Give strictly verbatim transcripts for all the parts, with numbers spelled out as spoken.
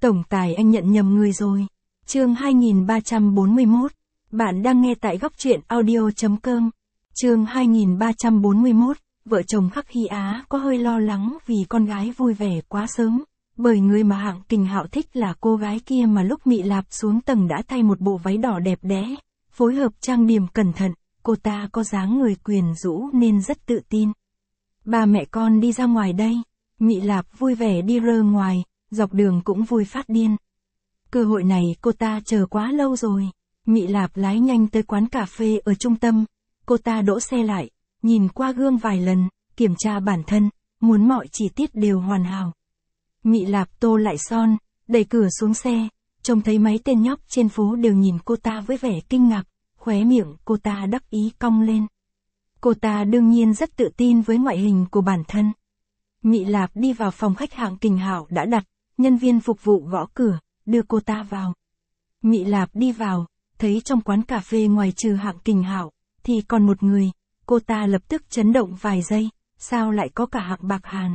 Tổng tài anh nhận nhầm người rồi. Chương hai nghìn ba trăm bốn mươi mốt. Bạn đang nghe tại góc truyện audio chấm com. Chương hai nghìn ba trăm bốn mươi mốt. Vợ chồng Khắc Hy Á có hơi lo lắng vì con gái vui vẻ quá sớm. Bởi người mà Hạng Kình Hạo thích là cô gái kia mà lúc Mị Lạp xuống tầng đã thay một bộ váy đỏ đẹp đẽ, phối hợp trang điểm cẩn thận, cô ta có dáng người quyến rũ nên rất tự tin. Ba mẹ con đi ra ngoài đây. Mị Lạp vui vẻ đi rơ ngoài, dọc đường cũng vui phát điên. Cơ hội này cô ta chờ quá lâu rồi. Mị Lạp lái nhanh tới quán cà phê ở trung tâm. Cô ta đỗ xe lại, nhìn qua gương vài lần, kiểm tra bản thân, muốn mọi chi tiết đều hoàn hảo. Mị Lạp tô lại son, đẩy cửa xuống xe, trông thấy mấy tên nhóc trên phố đều nhìn cô ta với vẻ kinh ngạc, khóe miệng cô ta đắc ý cong lên. Cô ta đương nhiên rất tự tin với ngoại hình của bản thân. Mị Lạp đi vào phòng khách Hạng Kình Hạo đã đặt, nhân viên phục vụ gõ cửa, đưa cô ta vào. Mị Lạp đi vào, thấy trong quán cà phê ngoài trừ Hạng Kình Hạo, thì còn một người, cô ta lập tức chấn động vài giây, sao lại có cả Hạng Bạc Hàn?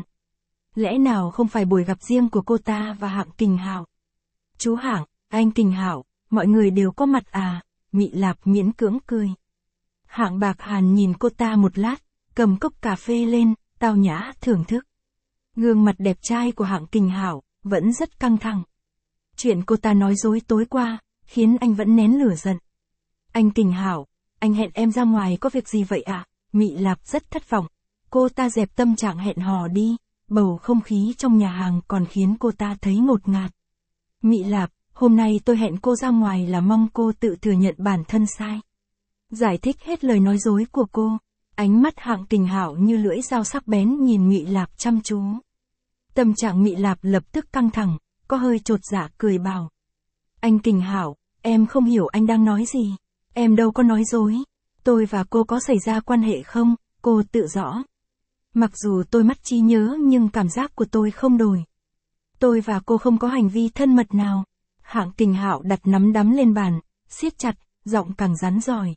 Lẽ nào không phải buổi gặp riêng của cô ta và Hạng Kình Hạo? Chú Hạng, anh Kình Hạo, mọi người đều có mặt à? Mị Lạp miễn cưỡng cười. Hạng Bạc Hàn nhìn cô ta một lát, cầm cốc cà phê lên, tao nhã thưởng thức. Gương mặt đẹp trai của Hạng Kình Hạo vẫn rất căng thẳng. Chuyện cô ta nói dối tối qua, khiến anh vẫn nén lửa giận. Anh Kình Hạo, anh hẹn em ra ngoài có việc gì vậy ạ? À? Mị Lạp rất thất vọng. Cô ta dẹp tâm trạng hẹn hò đi, bầu không khí trong nhà hàng còn khiến cô ta thấy ngột ngạt. Mị Lạp, hôm nay tôi hẹn cô ra ngoài là mong cô tự thừa nhận bản thân sai. Giải thích hết lời nói dối của cô, ánh mắt Hạng Kình Hạo như lưỡi dao sắc bén nhìn Mị Lạp chăm chú. Tâm trạng Mị Lạp lập tức căng thẳng, có hơi chột dạ cười bảo. Anh Kình Hạo, em không hiểu anh đang nói gì. Em đâu có nói dối. Tôi và cô có xảy ra quan hệ không? Cô tự rõ. Mặc dù tôi mất trí nhớ nhưng cảm giác của tôi không đổi. Tôi và cô không có hành vi thân mật nào. Hạng Kình Hạo đặt nắm đấm lên bàn, siết chặt, giọng càng rắn rỏi.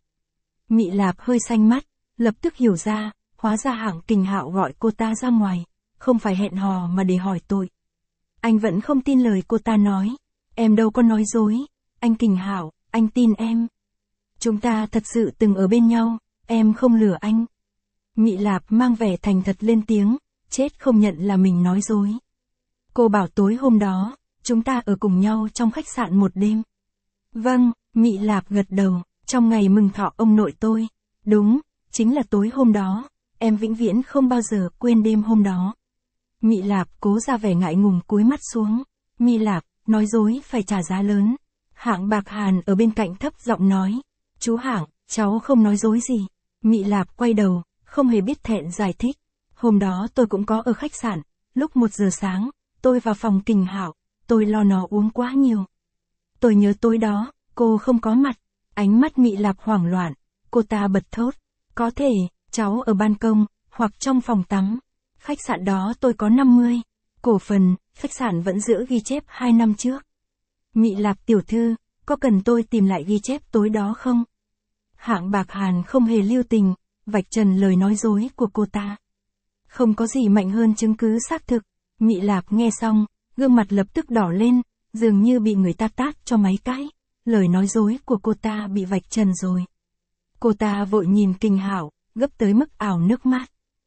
Mị Lạp hơi xanh mắt, lập tức hiểu ra, hóa ra Hạng Kình Hạo gọi cô ta ra ngoài, không phải hẹn hò mà để hỏi tội. Anh vẫn không tin lời cô ta nói. Em đâu có nói dối. Anh Kình Hạo, anh tin em. Chúng ta thật sự từng ở bên nhau, em không lừa anh. Mị Lạp mang vẻ thành thật lên tiếng, chết không nhận là mình nói dối. Cô bảo tối hôm đó, chúng ta ở cùng nhau trong khách sạn một đêm. Vâng, Mị Lạp gật đầu, trong ngày mừng thọ ông nội tôi. Đúng, chính là tối hôm đó, em vĩnh viễn không bao giờ quên đêm hôm đó. Mị Lạp cố ra vẻ ngại ngùng cúi mắt xuống. Mị Lạp, nói dối phải trả giá lớn. Hạng Bạc Hàn ở bên cạnh thấp giọng nói. Chú Hạng, cháu không nói dối gì. Mị Lạp quay đầu, không hề biết thẹn giải thích. Hôm đó tôi cũng có ở khách sạn, lúc một giờ sáng, tôi vào phòng Kình Hạo, tôi lo nó uống quá nhiều. Tôi nhớ tối đó, cô không có mặt. Ánh mắt Mị Lạp hoảng loạn, cô ta bật thốt. Có thể, cháu ở ban công, hoặc trong phòng tắm. Khách sạn đó tôi có năm mươi cổ phần, khách sạn vẫn giữ ghi chép hai năm trước. Mị Lạp tiểu thư, có cần tôi tìm lại ghi chép tối đó không? Hạng Bạc Hàn không hề lưu tình, vạch trần lời nói dối của cô ta. Không có gì mạnh hơn chứng cứ xác thực. Mị Lạp nghe xong, gương mặt lập tức đỏ lên, dường như bị người ta tát cho mấy cái. Lời nói dối của cô ta bị vạch trần rồi. Cô ta vội nhìn Kình Hạo, gấp tới mức ảo nước mắt.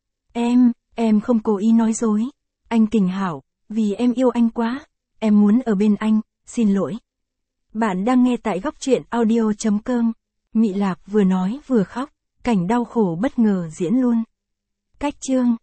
Em, em không cố ý nói dối. Anh Kình Hạo, vì em yêu anh quá, em muốn ở bên anh, xin lỗi. Bạn đang nghe tại góc truyện audio chấm com. Mị Lạp vừa nói vừa khóc, cảnh đau khổ bất ngờ diễn luôn. Cách chương